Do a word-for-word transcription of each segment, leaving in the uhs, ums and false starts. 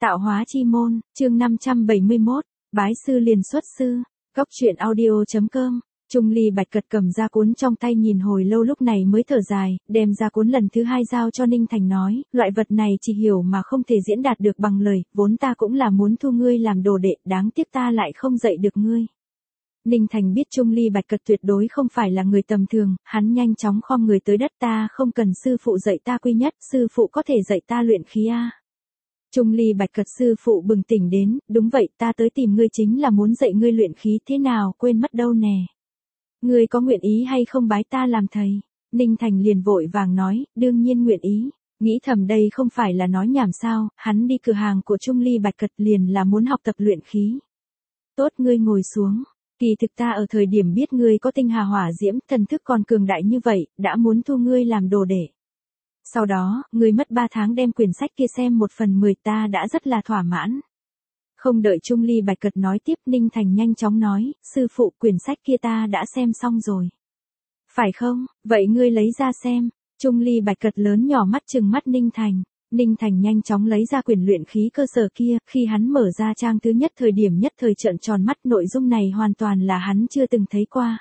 Tạo hóa chi môn, chương năm trăm bảy mươi mốt, bái sư liền xuất sư, góc truyện audio chấm com. Trung Ly Bạch Cật cầm ra cuốn trong tay nhìn hồi lâu lúc này mới thở dài, đem ra cuốn lần thứ hai giao cho Ninh Thành nói, loại vật này chỉ hiểu mà không thể diễn đạt được bằng lời, vốn ta cũng là muốn thu ngươi làm đồ đệ, đáng tiếc ta lại không dạy được ngươi. Ninh Thành biết Trung Ly Bạch Cật tuyệt đối không phải là người tầm thường, hắn nhanh chóng khom người tới đất, ta không cần sư phụ dạy ta quy nhất, sư phụ có thể dạy ta luyện khí a. Trung Ly Bạch Cật sư phụ bừng tỉnh đến, đúng vậy, ta tới tìm ngươi chính là muốn dạy ngươi luyện khí, thế nào quên mất đâu nè. Ngươi có nguyện ý hay không bái ta làm thầy? Ninh Thành liền vội vàng nói, đương nhiên nguyện ý. Nghĩ thầm đây không phải là nói nhảm sao, hắn đi cửa hàng của Trung Ly Bạch Cật liền là muốn học tập luyện khí. Tốt, ngươi ngồi xuống. Kỳ thực ta ở thời điểm biết ngươi có tinh hà hỏa diễm, thần thức còn cường đại như vậy, đã muốn thu ngươi làm đồ đệ. Sau đó, ngươi mất ba tháng đem quyển sách kia xem một phần mười, ta đã rất là thỏa mãn. Không đợi Trung Ly Bạch Cật nói tiếp, Ninh Thành nhanh chóng nói, sư phụ, quyển sách kia ta đã xem xong rồi. Phải không, vậy ngươi lấy ra xem. Trung Ly Bạch Cật lớn nhỏ mắt trừng mắt Ninh Thành. Ninh Thành nhanh chóng lấy ra quyển luyện khí cơ sở kia, khi hắn mở ra trang thứ nhất thời điểm nhất thời trợn tròn mắt, nội dung này hoàn toàn là hắn chưa từng thấy qua.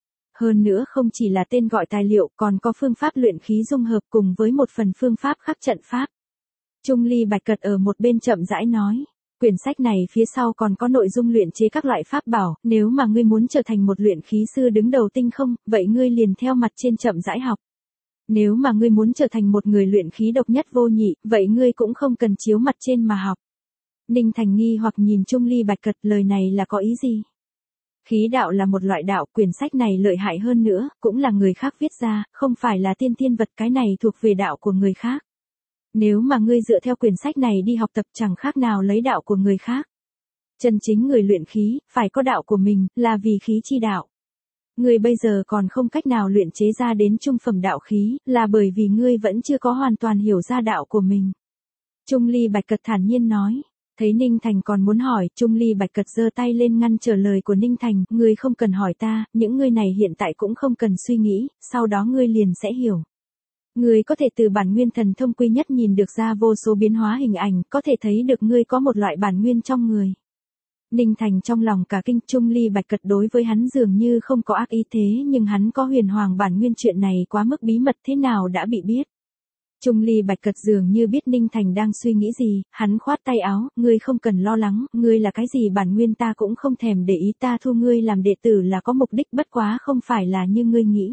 Hơn nữa không chỉ là tên gọi tài liệu, còn có phương pháp luyện khí dung hợp cùng với một phần phương pháp khắc trận pháp. Trung Ly Bạch Cật ở một bên chậm rãi nói, quyển sách này phía sau còn có nội dung luyện chế các loại pháp bảo, nếu mà ngươi muốn trở thành một luyện khí sư đứng đầu tinh không, vậy ngươi liền theo mặt trên chậm rãi học. Nếu mà ngươi muốn trở thành một người luyện khí độc nhất vô nhị, vậy ngươi cũng không cần chiếu mặt trên mà học. Ninh Thành nghi hoặc nhìn Trung Ly Bạch Cật, lời này là có ý gì? Khí đạo là một loại đạo, quyển sách này lợi hại hơn nữa, cũng là người khác viết ra, không phải là tiên tiên vật, cái này thuộc về đạo của người khác. Nếu mà ngươi dựa theo quyển sách này đi học tập chẳng khác nào lấy đạo của người khác. Chân chính người luyện khí, phải có đạo của mình, là vì khí chi đạo. Ngươi bây giờ còn không cách nào luyện chế ra đến trung phẩm đạo khí, là bởi vì ngươi vẫn chưa có hoàn toàn hiểu ra đạo của mình. Trung Ly Bạch Cật thản nhiên nói. Thấy Ninh Thành còn muốn hỏi, Trung Ly Bạch Cật giơ tay lên ngăn trở lời của Ninh Thành, ngươi không cần hỏi ta, những ngươi này hiện tại cũng không cần suy nghĩ, sau đó ngươi liền sẽ hiểu. Ngươi có thể từ bản nguyên thần thông quy nhất nhìn được ra vô số biến hóa hình ảnh, có thể thấy được ngươi có một loại bản nguyên trong người. Ninh Thành trong lòng cả kinh, Trung Ly Bạch Cật đối với hắn dường như không có ác ý thế nhưng hắn có huyền hoàng bản nguyên, chuyện này quá mức bí mật, thế nào đã bị biết. Trung Ly Bạch Cật dường như biết Ninh Thành đang suy nghĩ gì, hắn khoát tay áo, ngươi không cần lo lắng, ngươi là cái gì bản nguyên ta cũng không thèm để ý, ta thu ngươi làm đệ tử là có mục đích, bất quá không phải là như ngươi nghĩ.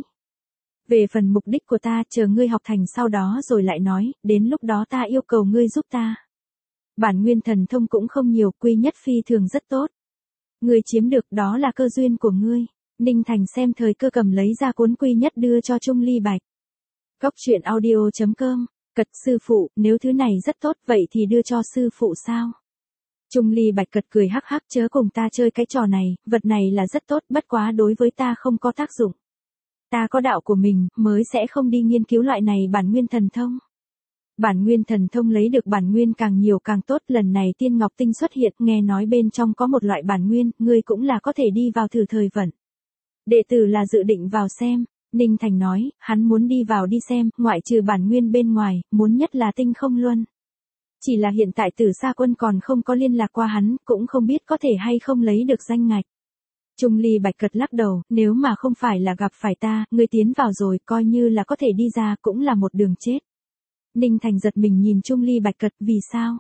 Về phần mục đích của ta, chờ ngươi học thành sau đó rồi lại nói, đến lúc đó ta yêu cầu ngươi giúp ta. Bản nguyên thần thông cũng không nhiều, quy nhất phi thường rất tốt. Ngươi chiếm được đó là cơ duyên của ngươi. Ninh Thành xem thời cơ cầm lấy ra cuốn quy nhất đưa cho Trung Ly Bạch. Góc truyện audio chấm com, Cật sư phụ, nếu thứ này rất tốt vậy thì đưa cho sư phụ sao? Trung Ly Bạch Cật cười hắc hắc, chớ cùng ta chơi cái trò này, vật này là rất tốt, bất quá đối với ta không có tác dụng. Ta có đạo của mình, mới sẽ không đi nghiên cứu loại này bản nguyên thần thông. Bản nguyên thần thông lấy được bản nguyên càng nhiều càng tốt, lần này Tiên Ngọc Tinh xuất hiện, nghe nói bên trong có một loại bản nguyên, ngươi cũng là có thể đi vào thử thời vận. Đệ tử là dự định vào xem. Ninh Thành nói, hắn muốn đi vào đi xem, ngoại trừ bản nguyên bên ngoài, muốn nhất là tinh không luân. Chỉ là hiện tại Tử Sa Quân còn không có liên lạc qua hắn, cũng không biết có thể hay không lấy được danh ngạch. Trung Ly Bạch Cật lắc đầu, nếu mà không phải là gặp phải ta, ngươi tiến vào rồi, coi như là có thể đi ra, cũng là một đường chết. Ninh Thành giật mình nhìn Trung Ly Bạch Cật, vì sao?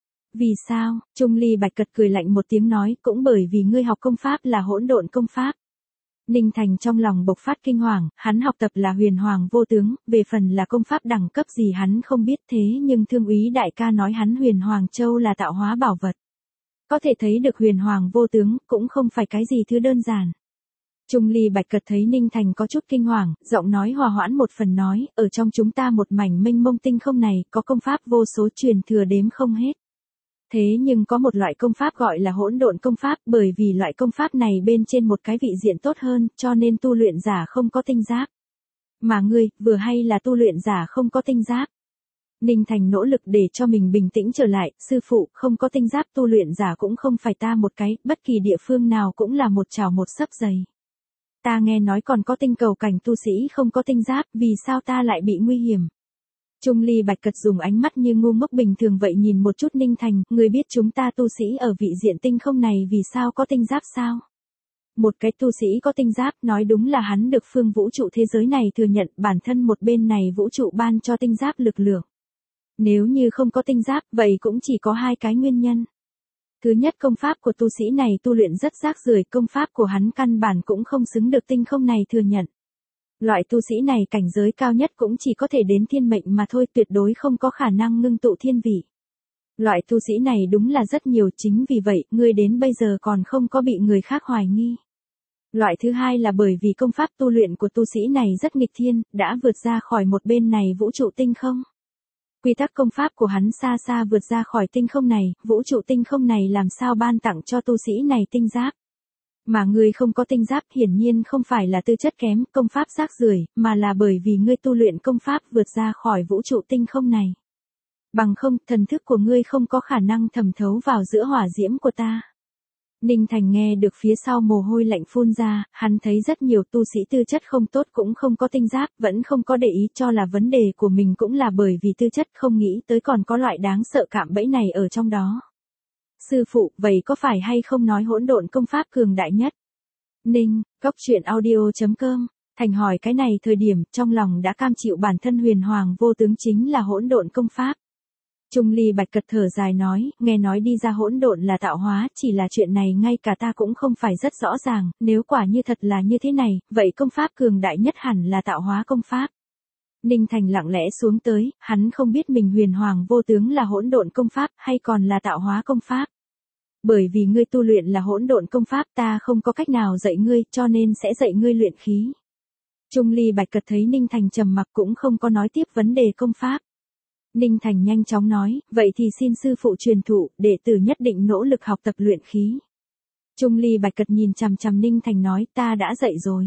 Vì sao? Trung Ly Bạch Cật cười lạnh một tiếng nói, cũng bởi vì ngươi học công pháp là hỗn độn công pháp. Ninh Thành trong lòng bộc phát kinh hoàng, hắn học tập là huyền hoàng vô tướng, về phần là công pháp đẳng cấp gì hắn không biết, thế nhưng Thương úy đại ca nói hắn huyền hoàng châu là tạo hóa bảo vật. Có thể thấy được huyền hoàng vô tướng, cũng không phải cái gì thứ đơn giản. Trung Ly Bạch Cật thấy Ninh Thành có chút kinh hoàng, giọng nói hòa hoãn một phần nói, ở trong chúng ta một mảnh mênh mông tinh không này, có công pháp vô số truyền thừa đếm không hết. Thế nhưng có một loại công pháp gọi là hỗn độn công pháp, bởi vì loại công pháp này bên trên một cái vị diện tốt hơn, cho nên tu luyện giả không có tinh giáp. Mà ngươi, vừa hay là tu luyện giả không có tinh giáp. Ninh Thành nỗ lực để cho mình bình tĩnh trở lại, sư phụ, không có tinh giáp tu luyện giả cũng không phải ta một cái, bất kỳ địa phương nào cũng là một chảo một xấp giày. Ta nghe nói còn có tinh cầu cảnh tu sĩ không có tinh giáp, vì sao ta lại bị nguy hiểm? Trung Ly Bạch Cật dùng ánh mắt như ngu ngốc bình thường vậy nhìn một chút Ninh Thành, người biết chúng ta tu sĩ ở vị diện tinh không này vì sao có tinh giáp sao? Một cái tu sĩ có tinh giáp nói đúng là hắn được phương vũ trụ thế giới này thừa nhận bản thân một bên này vũ trụ ban cho tinh giáp lực lượng. Nếu như không có tinh giáp vậy cũng chỉ có hai cái nguyên nhân. Thứ nhất, công pháp của tu sĩ này tu luyện rất rác rưởi, công pháp của hắn căn bản cũng không xứng được tinh không này thừa nhận. Loại tu sĩ này cảnh giới cao nhất cũng chỉ có thể đến thiên mệnh mà thôi, tuyệt đối không có khả năng ngưng tụ thiên vị. Loại tu sĩ này đúng là rất nhiều, chính vì vậy, ngươi đến bây giờ còn không có bị người khác hoài nghi. Loại thứ hai là bởi vì công pháp tu luyện của tu sĩ này rất nghịch thiên, đã vượt ra khỏi một bên này vũ trụ tinh không. Quy tắc công pháp của hắn xa xa vượt ra khỏi tinh không này, vũ trụ tinh không này làm sao ban tặng cho tu sĩ này tinh giáp. Mà ngươi không có tinh giáp hiển nhiên không phải là tư chất kém, công pháp rác rưởi, mà là bởi vì ngươi tu luyện công pháp vượt ra khỏi vũ trụ tinh không này. Bằng không, thần thức của ngươi không có khả năng thẩm thấu vào giữa hỏa diễm của ta. Ninh Thành nghe được phía sau mồ hôi lạnh phun ra, hắn thấy rất nhiều tu sĩ tư chất không tốt cũng không có tinh giáp, vẫn không có để ý cho là vấn đề của mình cũng là bởi vì tư chất, không nghĩ tới còn có loại đáng sợ cạm bẫy này ở trong đó. Sư phụ, vậy có phải hay không nói hỗn độn công pháp cường đại nhất? Ninh, góc truyện audio chấm com, Thành hỏi cái này thời điểm, trong lòng đã cam chịu bản thân huyền hoàng vô tướng chính là hỗn độn công pháp. Trung Ly Bạch Cật thở dài nói, nghe nói đi ra hỗn độn là tạo hóa, chỉ là chuyện này ngay cả ta cũng không phải rất rõ ràng, nếu quả như thật là như thế này, vậy công pháp cường đại nhất hẳn là tạo hóa công pháp. Ninh Thành lặng lẽ xuống tới, hắn không biết mình huyền hoàng vô tướng là hỗn độn công pháp hay còn là tạo hóa công pháp. Bởi vì ngươi tu luyện là hỗn độn công pháp, ta không có cách nào dạy ngươi, cho nên sẽ dạy ngươi luyện khí. Trung Ly Bạch Cật thấy Ninh Thành trầm mặc cũng không có nói tiếp vấn đề công pháp. Ninh Thành nhanh chóng nói, vậy thì xin sư phụ truyền thụ, đệ tử nhất định nỗ lực học tập luyện khí. Trung Ly Bạch Cật nhìn chằm chằm Ninh Thành nói, ta đã dạy rồi.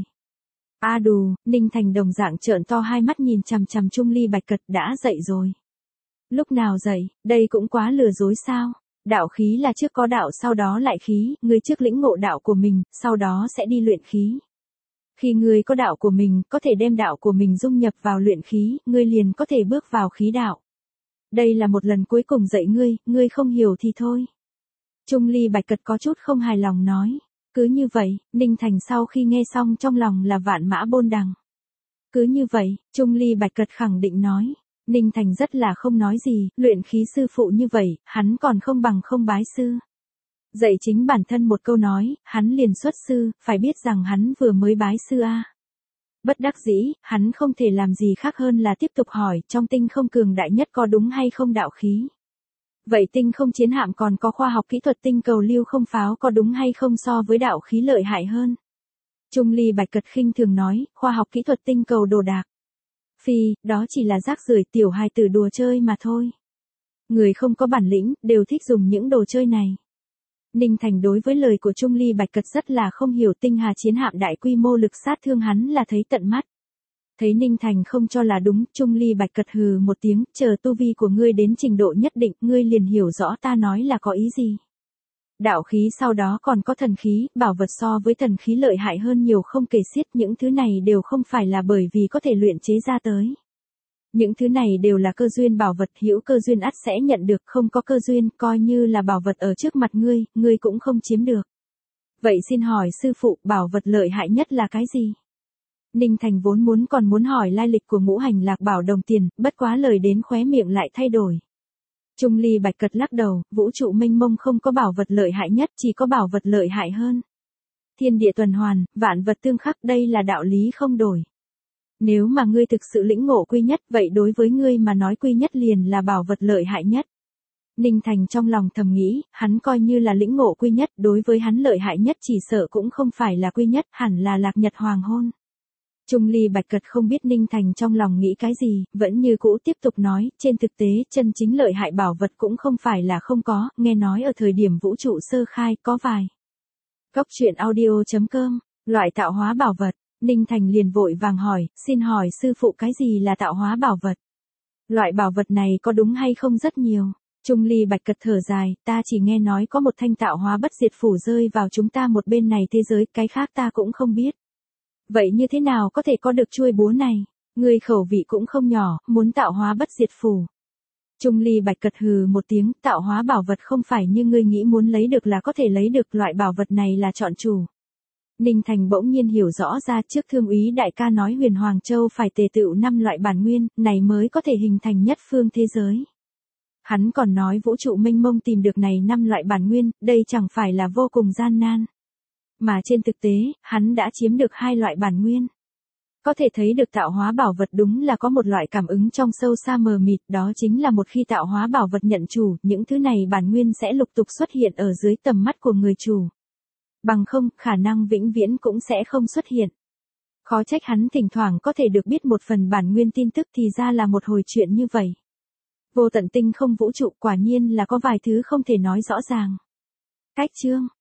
A đù, Ninh Thành đồng dạng trợn to hai mắt nhìn chằm chằm Trung Ly Bạch Cật, đã dạy rồi. Lúc nào dạy, đây cũng quá lừa dối sao? Đạo khí là trước có đạo sau đó lại khí, ngươi trước lĩnh ngộ đạo của mình, sau đó sẽ đi luyện khí. Khi ngươi có đạo của mình, có thể đem đạo của mình dung nhập vào luyện khí, ngươi liền có thể bước vào khí đạo. Đây là một lần cuối cùng dạy ngươi, ngươi không hiểu thì thôi. Trung Ly Bạch Cật có chút không hài lòng nói. Cứ như vậy, Ninh Thành sau khi nghe xong trong lòng là vạn mã bôn đằng. Cứ như vậy, Trung Ly Bạch Cật khẳng định nói. Ninh Thành rất là không nói gì, luyện khí sư phụ như vậy, hắn còn không bằng không bái sư. Dạy chính bản thân một câu nói, hắn liền xuất sư, phải biết rằng hắn vừa mới bái sư a. Bất đắc dĩ, hắn không thể làm gì khác hơn là tiếp tục hỏi, trong tinh không cường đại nhất có đúng hay không đạo khí? Vậy tinh không chiến hạm còn có khoa học kỹ thuật tinh cầu lưu không pháo có đúng hay không so với đạo khí lợi hại hơn? Trung Ly Bạch Cật khinh thường nói, khoa học kỹ thuật tinh cầu đồ đạc. Phi, đó chỉ là rác rưởi tiểu hài tử đùa chơi mà thôi. Người không có bản lĩnh, đều thích dùng những đồ chơi này. Ninh Thành đối với lời của Trung Ly Bạch Cật rất là không hiểu, tinh hà chiến hạm đại quy mô lực sát thương hắn là thấy tận mắt. Thấy Ninh Thành không cho là đúng, Trung Ly Bạch Cật hừ một tiếng, chờ tu vi của ngươi đến trình độ nhất định, ngươi liền hiểu rõ ta nói là có ý gì. Đạo khí sau đó còn có thần khí, bảo vật so với thần khí lợi hại hơn nhiều không kể xiết, những thứ này đều không phải là bởi vì có thể luyện chế ra tới. Những thứ này đều là cơ duyên bảo vật, hữu cơ duyên ắt sẽ nhận được, không có cơ duyên, coi như là bảo vật ở trước mặt ngươi, ngươi cũng không chiếm được. Vậy xin hỏi sư phụ, bảo vật lợi hại nhất là cái gì? Ninh Thành vốn muốn còn muốn hỏi lai lịch của ngũ hành lạc bảo đồng tiền, bất quá lời đến khóe miệng lại thay đổi. Trung Ly Bạch Cật lắc đầu, vũ trụ mênh mông không có bảo vật lợi hại nhất, chỉ có bảo vật lợi hại hơn. Thiên địa tuần hoàn, vạn vật tương khắc, đây là đạo lý không đổi. Nếu mà ngươi thực sự lĩnh ngộ quy nhất, vậy đối với ngươi mà nói quy nhất liền là bảo vật lợi hại nhất. Ninh Thành trong lòng thầm nghĩ, hắn coi như là lĩnh ngộ quy nhất, đối với hắn lợi hại nhất chỉ sợ cũng không phải là quy nhất, hẳn là lạc nhật hoàng hôn. Trung Ly Bạch Cật không biết Ninh Thành trong lòng nghĩ cái gì, vẫn như cũ tiếp tục nói, trên thực tế, chân chính lợi hại bảo vật cũng không phải là không có, nghe nói ở thời điểm vũ trụ sơ khai, có vài. Góc truyện audio chấm com, loại tạo hóa bảo vật, Ninh Thành liền vội vàng hỏi, xin hỏi sư phụ cái gì là tạo hóa bảo vật? Loại bảo vật này có đúng hay không rất nhiều. Trung Ly Bạch Cật thở dài, ta chỉ nghe nói có một thanh tạo hóa bất diệt phủ rơi vào chúng ta một bên này thế giới, cái khác ta cũng không biết. Vậy như thế nào có thể có được chuôi búa này? Ngươi khẩu vị cũng không nhỏ, muốn tạo hóa bất diệt phù. Trung Ly Bạch cật hừ một tiếng, tạo hóa bảo vật không phải như ngươi nghĩ muốn lấy được là có thể lấy được, loại bảo vật này là chọn chủ. Ninh Thành bỗng nhiên hiểu rõ ra, trước Thương úy đại ca nói Huyền Hoàng Châu phải tề tựu năm loại bản nguyên, này mới có thể hình thành nhất phương thế giới. Hắn còn nói vũ trụ mênh mông tìm được này năm loại bản nguyên, đây chẳng phải là vô cùng gian nan. Mà trên thực tế, hắn đã chiếm được hai loại bản nguyên. Có thể thấy được tạo hóa bảo vật đúng là có một loại cảm ứng trong sâu xa mờ mịt, đó chính là một khi tạo hóa bảo vật nhận chủ, những thứ này bản nguyên sẽ lục tục xuất hiện ở dưới tầm mắt của người chủ. Bằng không, khả năng vĩnh viễn cũng sẽ không xuất hiện. Khó trách hắn thỉnh thoảng có thể được biết một phần bản nguyên tin tức, thì ra là một hồi chuyện như vậy. Vô tận tinh không vũ trụ quả nhiên là có vài thứ không thể nói rõ ràng. Cách chương